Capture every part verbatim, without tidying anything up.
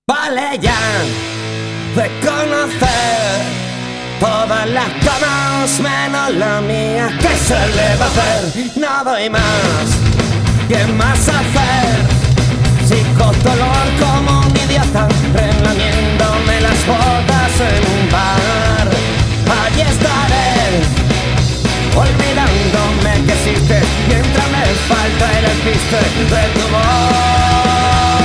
Vale ya de conocer todas las camas menos la mía. ¿Qué se le va a hacer? No doy más. ¿Qué más hacer? Psicodolor como un idiota, relamiéndome las botas en un bar. Allí estaré, olvidándome que existes, mientras me falta el despiste de tu voz.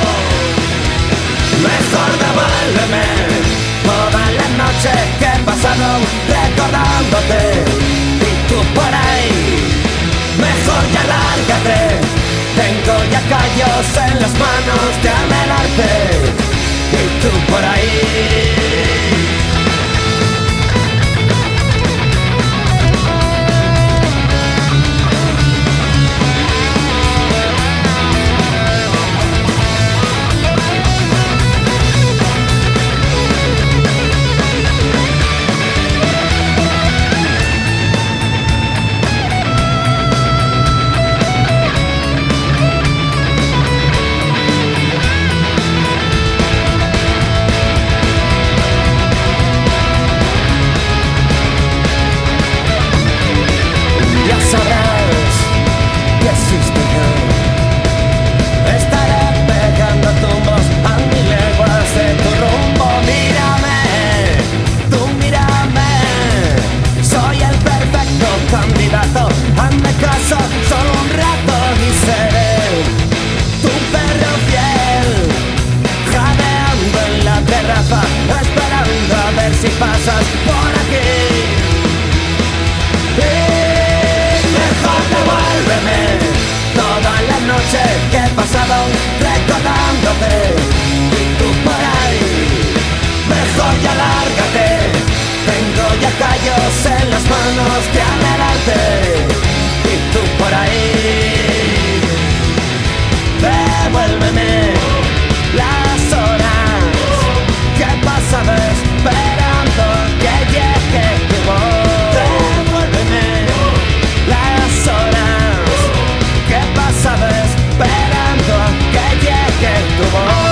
Mejor devuélveme todas las noches que he pasado recordándote y tú por ahí. Mejor ya lárgate, tengo ya callos en las manos de anhelarte y tú por ahí. Sabrás que existe yo. Estaré pegando tumbos a mil leguas de tu rumbo. Mírame, tú mírame. Soy el perfecto candidato. Hazme caso solo un rato y seré tu perro fiel, jadeando en la terraza, esperando a ver si pasas por aquí. Devuélveme todas las noches que he pasado recordándote y tú por ahí. Mejor ya lárgate, tengo ya callos en las manos de anhelarte y tú por ahí. Devuélveme las horas que he pasado esperando que llegue tu voz. Devuélveme las horas que he pasado esperando que llegue tu voz.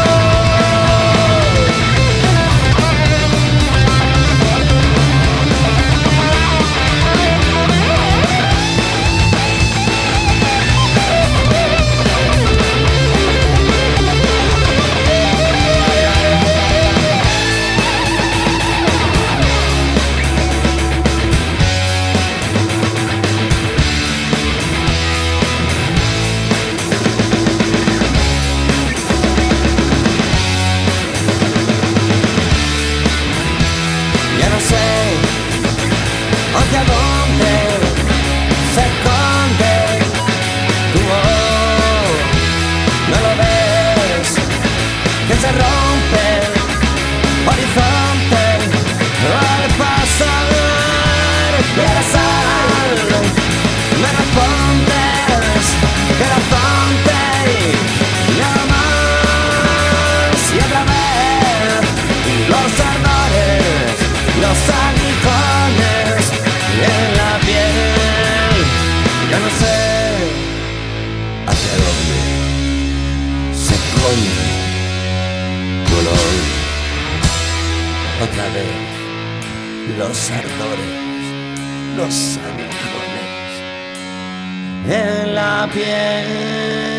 ¿Hacia dónde se esconde tu voz? ¿No lo ves? Que se rompe el horizonte al pasar. Y a la sal me respondes que la fonte y nada más. Y otra vez los ardores, los aguijones en la piel. Ya no sé hacia dónde se esconde tu olor. Otra vez los ardores, los aguijones en la piel.